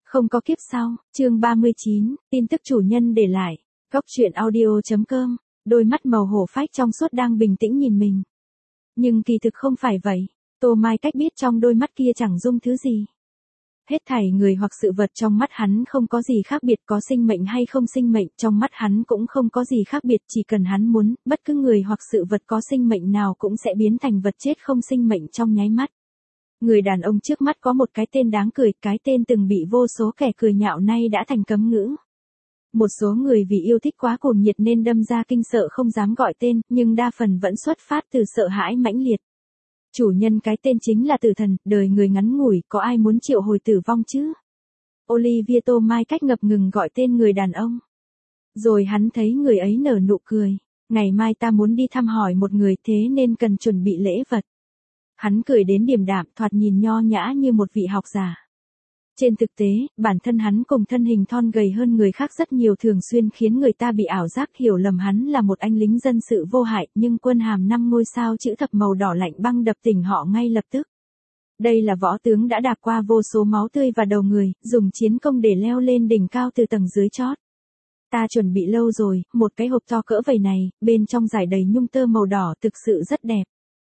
Không có kiếp sau, chương 39, tin tức chủ nhân để lại. Góc truyện audio.com, đôi mắt màu hổ phách trong suốt đang bình tĩnh nhìn mình. Nhưng kỳ thực không phải vậy, Tô Mai Cách biết trong đôi mắt kia chẳng dung thứ gì. Hết thảy người hoặc sự vật trong mắt hắn không có gì khác biệt, có sinh mệnh hay không sinh mệnh, trong mắt hắn cũng không có gì khác biệt, chỉ cần hắn muốn, bất cứ người hoặc sự vật có sinh mệnh nào cũng sẽ biến thành vật chết không sinh mệnh trong nháy mắt. Người đàn ông trước mắt có một cái tên đáng cười, cái tên từng bị vô số kẻ cười nhạo nay đã thành cấm ngữ. Một số người vì yêu thích quá cuồng nhiệt nên đâm ra kinh sợ không dám gọi tên, nhưng đa phần vẫn xuất phát từ sợ hãi mãnh liệt. Chủ nhân cái tên chính là tử thần, đời người ngắn ngủi, có ai muốn triệu hồi tử vong chứ? Olivia Tô Mai Cách ngập ngừng gọi tên người đàn ông. Rồi hắn thấy người ấy nở nụ cười. Ngày mai ta muốn đi thăm hỏi một người, thế nên cần chuẩn bị lễ vật. Hắn cười đến điềm đạm, thoạt nhìn nho nhã như một vị học giả. Trên thực tế, bản thân hắn cùng thân hình thon gầy hơn người khác rất nhiều, thường xuyên khiến người ta bị ảo giác hiểu lầm hắn là một anh lính dân sự vô hại, nhưng quân hàm 5 ngôi sao chữ thập màu đỏ lạnh băng đập tỉnh họ ngay lập tức. Đây là võ tướng đã đạp qua vô số máu tươi và đầu người, dùng chiến công để leo lên đỉnh cao từ tầng dưới chót. Ta chuẩn bị lâu rồi, một cái hộp to cỡ vầy này, bên trong trải đầy nhung tơ màu đỏ, thực sự rất đẹp.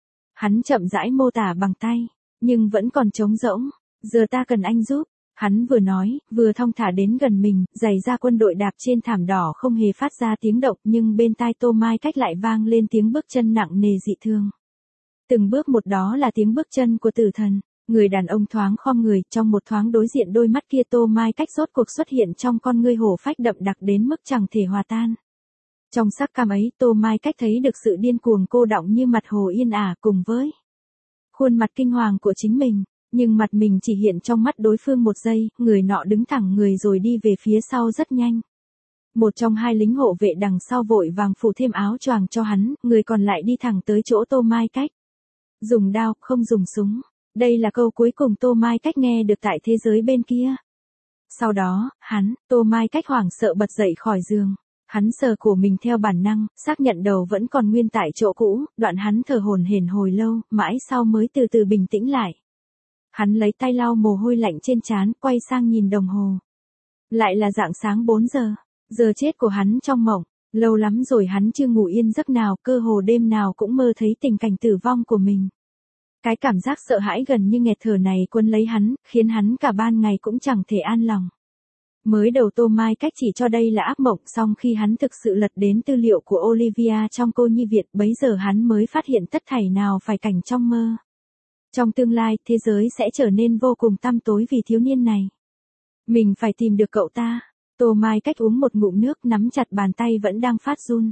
Hắn chậm rãi mô tả bằng tay, nhưng vẫn còn trống rỗng. Giờ ta cần anh giúp. Hắn vừa nói, vừa thong thả đến gần mình, giày da quân đội đạp trên thảm đỏ không hề phát ra tiếng động, nhưng bên tai Tô Mai Cách lại vang lên tiếng bước chân nặng nề dị thương. Từng bước một, đó là tiếng bước chân của tử thần. Người đàn ông thoáng khom người, trong một thoáng đối diện đôi mắt kia Tô Mai Cách rốt cuộc xuất hiện trong con ngươi hổ phách đậm đặc đến mức chẳng thể hòa tan. Trong sắc cam ấy, Tô Mai Cách thấy được sự điên cuồng cô đọng như mặt hồ yên ả cùng với khuôn mặt kinh hoàng của chính mình. Nhưng mặt mình chỉ hiện trong mắt đối phương một giây, người nọ đứng thẳng người rồi đi về phía sau rất nhanh. Một trong hai lính hộ vệ đằng sau vội vàng phủ thêm áo choàng cho hắn, người còn lại đi thẳng tới chỗ Tô Mai Cách. Dùng đao, không dùng súng. Đây là câu cuối cùng Tô Mai Cách nghe được tại thế giới bên kia. Sau đó, Tô Mai Cách hoảng sợ bật dậy khỏi giường. Hắn sờ cổ mình theo bản năng, xác nhận đầu vẫn còn nguyên tại chỗ cũ, đoạn hắn thở hổn hển hồi lâu, mãi sau mới từ từ bình tĩnh lại. Hắn lấy tay lau mồ hôi lạnh trên trán, quay sang nhìn đồng hồ. Lại là rạng sáng 4 giờ, giờ chết của hắn trong mộng. Lâu lắm rồi hắn chưa ngủ yên giấc nào, cơ hồ đêm nào cũng mơ thấy tình cảnh tử vong của mình. Cái cảm giác sợ hãi gần như nghẹt thở này quấn lấy hắn, khiến hắn cả ban ngày cũng chẳng thể an lòng. Mới đầu Tô Mai Cách chỉ cho đây là ác mộng, song khi hắn thực sự lật đến tư liệu của Olivia trong cô nhi viện, bấy giờ hắn mới phát hiện tất thảy nào phải cảnh trong mơ. Trong tương lai, thế giới sẽ trở nên vô cùng tăm tối vì thiếu niên này. Mình phải tìm được cậu ta. Tô Mai Cách uống một ngụm nước, nắm chặt bàn tay vẫn đang phát run.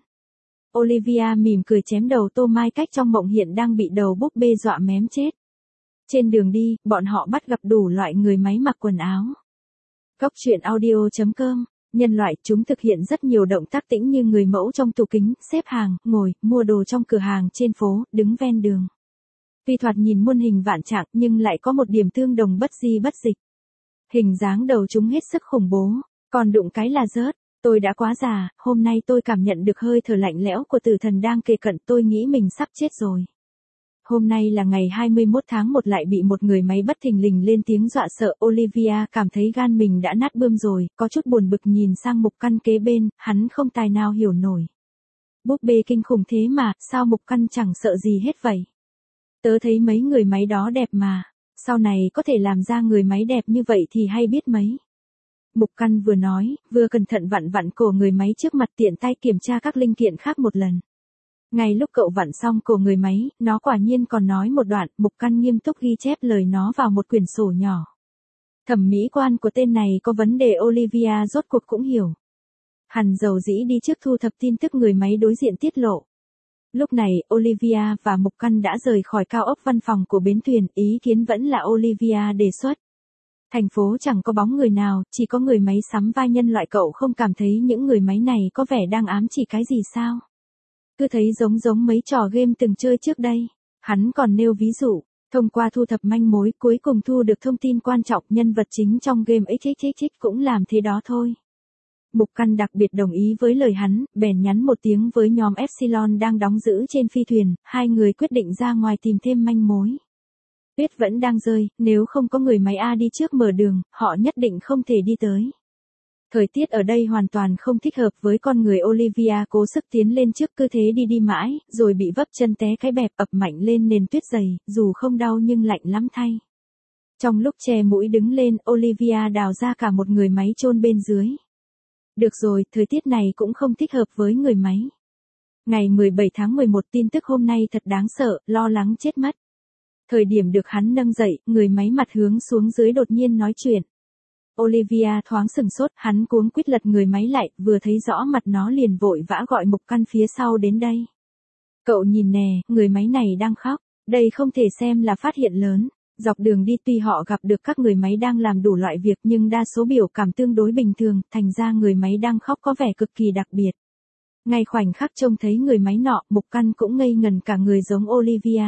Olivia mỉm cười chém đầu Tô Mai Cách trong mộng hiện đang bị đầu búp bê dọa mém chết. Trên đường đi, bọn họ bắt gặp đủ loại người máy mặc quần áo. Góc truyện audio.com, nhân loại, chúng thực hiện rất nhiều động tác tĩnh như người mẫu trong tủ kính, xếp hàng, ngồi, mua đồ trong cửa hàng trên phố, đứng ven đường. Tuy thoạt nhìn muôn hình vạn trạng nhưng lại có một điểm tương đồng bất di bất dịch. Hình dáng đầu chúng hết sức khủng bố, còn đụng cái là rớt. Tôi đã quá già, hôm nay tôi cảm nhận được hơi thở lạnh lẽo của tử thần đang kề cận, tôi nghĩ mình sắp chết rồi. Hôm nay là ngày 21 tháng 1 lại bị một người máy bất thình lình lên tiếng dọa sợ. Olivia cảm thấy gan mình đã nát bươm rồi, có chút buồn bực nhìn sang Mục Căn kế bên, hắn không tài nào hiểu nổi. Búp bê kinh khủng thế mà, sao Mục Căn chẳng sợ gì hết vậy? Tớ thấy mấy người máy đó đẹp mà, sau này có thể làm ra người máy đẹp như vậy thì hay biết mấy. Mục Căn vừa nói, vừa cẩn thận vặn vặn cổ người máy trước mặt, tiện tay kiểm tra các linh kiện khác một lần. Ngay lúc cậu vặn xong cổ người máy, nó quả nhiên còn nói một đoạn, Mục Căn nghiêm túc ghi chép lời nó vào một quyển sổ nhỏ. Thẩm mỹ quan của tên này có vấn đề, Olivia rốt cuộc cũng hiểu. Hẳn dầu dĩ đi trước thu thập tin tức người máy đối diện tiết lộ. Lúc này, Olivia và Mục Căn đã rời khỏi cao ốc văn phòng của bến thuyền, ý kiến vẫn là Olivia đề xuất. Thành phố chẳng có bóng người nào, chỉ có người máy sắm vai nhân loại, cậu không cảm thấy những người máy này có vẻ đang ám chỉ cái gì sao? Cứ thấy giống mấy trò game từng chơi trước đây. Hắn còn nêu ví dụ, thông qua thu thập manh mối cuối cùng thu được thông tin quan trọng, nhân vật chính trong game XXXX cũng làm thế đó thôi. Mục Căn đặc biệt đồng ý với lời hắn, bèn nhắn một tiếng với nhóm Epsilon đang đóng giữ trên phi thuyền, hai người quyết định ra ngoài tìm thêm manh mối. Tuyết vẫn đang rơi, nếu không có người máy A đi trước mở đường, họ nhất định không thể đi tới. Thời tiết ở đây hoàn toàn không thích hợp với con người. Olivia cố sức tiến lên trước, cứ thế đi mãi, rồi bị vấp chân té cái bẹp ập mạnh lên nền tuyết dày, dù không đau nhưng lạnh lắm thay. Trong lúc che mũi đứng lên, Olivia đào ra cả một người máy chôn bên dưới. Được rồi, thời tiết này cũng không thích hợp với người máy. Ngày 17 tháng 11, tin tức hôm nay thật đáng sợ, lo lắng chết mất. Thời điểm được hắn nâng dậy, người máy mặt hướng xuống dưới đột nhiên nói chuyện. Olivia thoáng sừng sốt, hắn cuống quýt lật người máy lại, vừa thấy rõ mặt nó liền vội vã gọi Mục Căn phía sau đến đây. Cậu nhìn nè, người máy này đang khóc, đây không thể xem là phát hiện lớn. Dọc đường đi tuy họ gặp được các người máy đang làm đủ loại việc nhưng đa số biểu cảm tương đối bình thường, thành ra người máy đang khóc có vẻ cực kỳ đặc biệt. Ngay khoảnh khắc trông thấy người máy nọ, Mục Căn cũng ngây ngần cả người giống Olivia.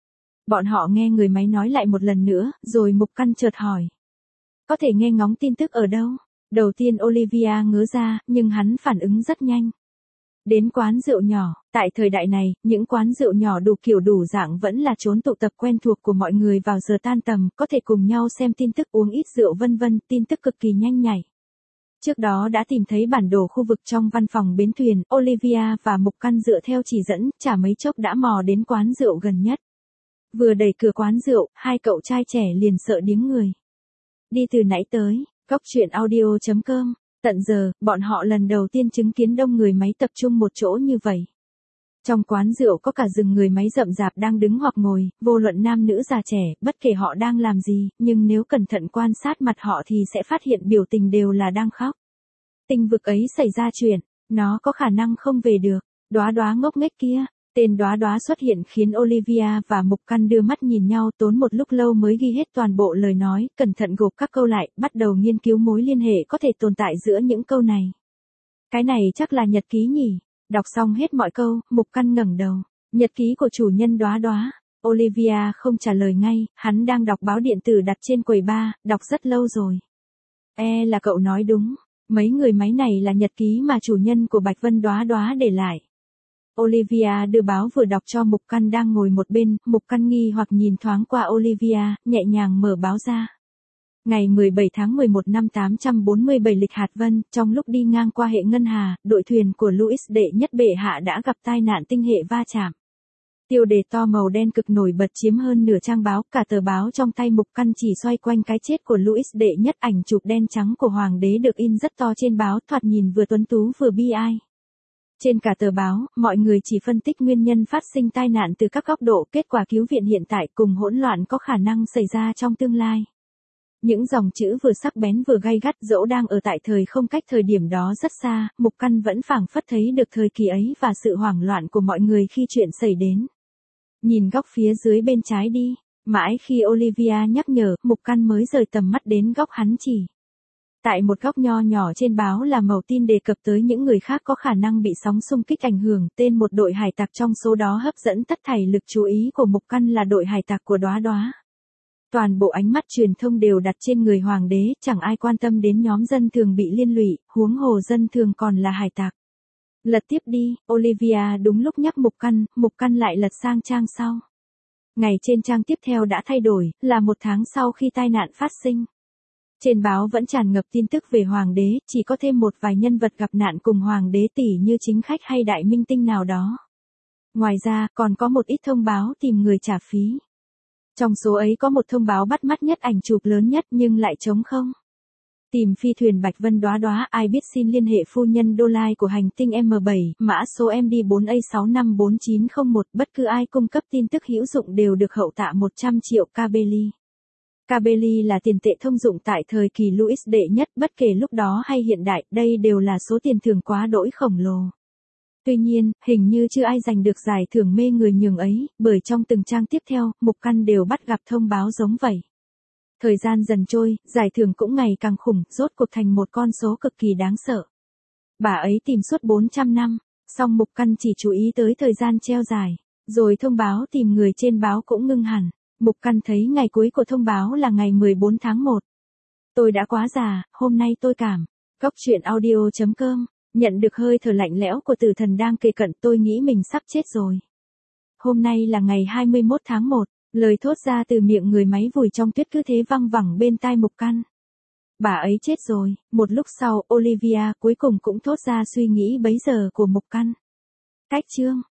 Bọn họ nghe người máy nói lại một lần nữa, rồi Mục Căn chợt hỏi. Có thể nghe ngóng tin tức ở đâu? Đầu tiên Olivia ngớ ra, nhưng hắn phản ứng rất nhanh. Đến quán rượu nhỏ, tại thời đại này, những quán rượu nhỏ đủ kiểu đủ dạng vẫn là chốn tụ tập quen thuộc của mọi người vào giờ tan tầm, có thể cùng nhau xem tin tức, uống ít rượu vân vân, tin tức cực kỳ nhanh nhạy. Trước đó đã tìm thấy bản đồ khu vực trong văn phòng bến thuyền, Olivia và Mục Căn dựa theo chỉ dẫn, chả mấy chốc đã mò đến quán rượu gần nhất. Vừa đẩy cửa quán rượu, hai cậu trai trẻ liền sợ điếng người. Đi từ nãy tới, góc truyện audio.com, tận giờ, bọn họ lần đầu tiên chứng kiến đông người máy tập trung một chỗ như vậy. Trong quán rượu có cả rừng người máy rậm rạp đang đứng hoặc ngồi, vô luận nam nữ già trẻ, bất kể họ đang làm gì, nhưng nếu cẩn thận quan sát mặt họ thì sẽ phát hiện biểu tình đều là đang khóc. Tinh vực ấy xảy ra chuyện, nó có khả năng không về được, đóa đóa ngốc nghếch kia. Tên đóa đóa xuất hiện khiến Olivia và Mục Căn đưa mắt nhìn nhau, tốn một lúc lâu mới ghi hết toàn bộ lời nói, cẩn thận gộp các câu lại, bắt đầu nghiên cứu mối liên hệ có thể tồn tại giữa những câu này. Cái này chắc là nhật ký nhỉ? Đọc xong hết mọi câu, Mục Căn ngẩng đầu. Nhật ký của chủ nhân đóa đóa. Olivia không trả lời ngay, hắn đang đọc báo điện tử đặt trên quầy bar, đọc rất lâu rồi. Là cậu nói đúng, mấy người máy này là nhật ký mà chủ nhân của Bạch Vân đóa đóa để lại. Olivia đưa báo vừa đọc cho Mục Căn đang ngồi một bên, Mục Căn nghi hoặc nhìn thoáng qua Olivia, nhẹ nhàng mở báo ra. Ngày 17 tháng 11 năm 847 lịch hạt Vân, trong lúc đi ngang qua hệ ngân hà, đội thuyền của Louis đệ nhất bệ hạ đã gặp tai nạn tinh hệ va chạm. Tiêu đề to màu đen cực nổi bật chiếm hơn nửa trang báo, cả tờ báo trong tay Mục Căn chỉ xoay quanh cái chết của Louis đệ nhất, ảnh chụp đen trắng của hoàng đế được in rất to trên báo, thoạt nhìn vừa tuấn tú vừa bi ai. Trên cả tờ báo, mọi người chỉ phân tích nguyên nhân phát sinh tai nạn từ các góc độ, kết quả cứu viện hiện tại cùng hỗn loạn có khả năng xảy ra trong tương lai. Những dòng chữ vừa sắc bén vừa gay gắt, dẫu đang ở tại thời không cách thời điểm đó rất xa, Mục Căn vẫn phảng phất thấy được thời kỳ ấy và sự hoảng loạn của mọi người khi chuyện xảy đến. Nhìn góc phía dưới bên trái đi, mãi khi Olivia nhắc nhở, Mục Căn mới rời tầm mắt đến góc hắn chỉ. Tại một góc nho nhỏ trên báo là màu tin đề cập tới những người khác có khả năng bị sóng xung kích ảnh hưởng, tên một đội hải tặc trong số đó hấp dẫn tất thảy lực chú ý của Mục Căn là đội hải tặc của đóa đóa. Toàn bộ ánh mắt truyền thông đều đặt trên người hoàng đế, chẳng ai quan tâm đến nhóm dân thường bị liên lụy, huống hồ dân thường còn là hải tặc. Lật tiếp đi, Olivia đúng lúc nhắc Mục Căn lại lật sang trang sau. Ngày trên trang tiếp theo đã thay đổi, là một tháng sau khi tai nạn phát sinh. Trên báo vẫn tràn ngập tin tức về hoàng đế, chỉ có thêm một vài nhân vật gặp nạn cùng hoàng đế tỷ như chính khách hay đại minh tinh nào đó. Ngoài ra, còn có một ít thông báo tìm người trả phí. Trong số ấy có một thông báo bắt mắt nhất, ảnh chụp lớn nhất nhưng lại trống không. Tìm phi thuyền Bạch Vân đóa đóa, ai biết xin liên hệ phu nhân Đô Lai của hành tinh M7, mã số MD4A654901, bất cứ ai cung cấp tin tức hữu dụng đều được hậu tạ 100 triệu Kabeli. Kabeli là tiền tệ thông dụng tại thời kỳ Louis đệ nhất, bất kể lúc đó hay hiện đại, đây đều là số tiền thưởng quá đỗi khổng lồ. Tuy nhiên, hình như chưa ai giành được giải thưởng mê người nhường ấy, bởi trong từng trang tiếp theo, Mục Căn đều bắt gặp thông báo giống vậy. Thời gian dần trôi, giải thưởng cũng ngày càng khủng, rốt cuộc thành một con số cực kỳ đáng sợ. Bà ấy tìm suốt 400 năm, song Mục Căn chỉ chú ý tới thời gian treo giải, rồi thông báo tìm người trên báo cũng ngưng hẳn. Mục Căn thấy ngày cuối của thông báo là ngày 14 tháng 1. Tôi đã quá già, hôm nay tôi cảm. Góc truyện audio.com, nhận được hơi thở lạnh lẽo của tử thần đang kề cận, tôi nghĩ mình sắp chết rồi. Hôm nay là ngày 21 tháng 1. Lời thốt ra từ miệng người máy vùi trong tuyết cứ thế văng vẳng bên tai Mục Căn. Bà ấy chết rồi, một lúc sau Olivia cuối cùng cũng thốt ra suy nghĩ bấy giờ của Mục Căn. Cách chương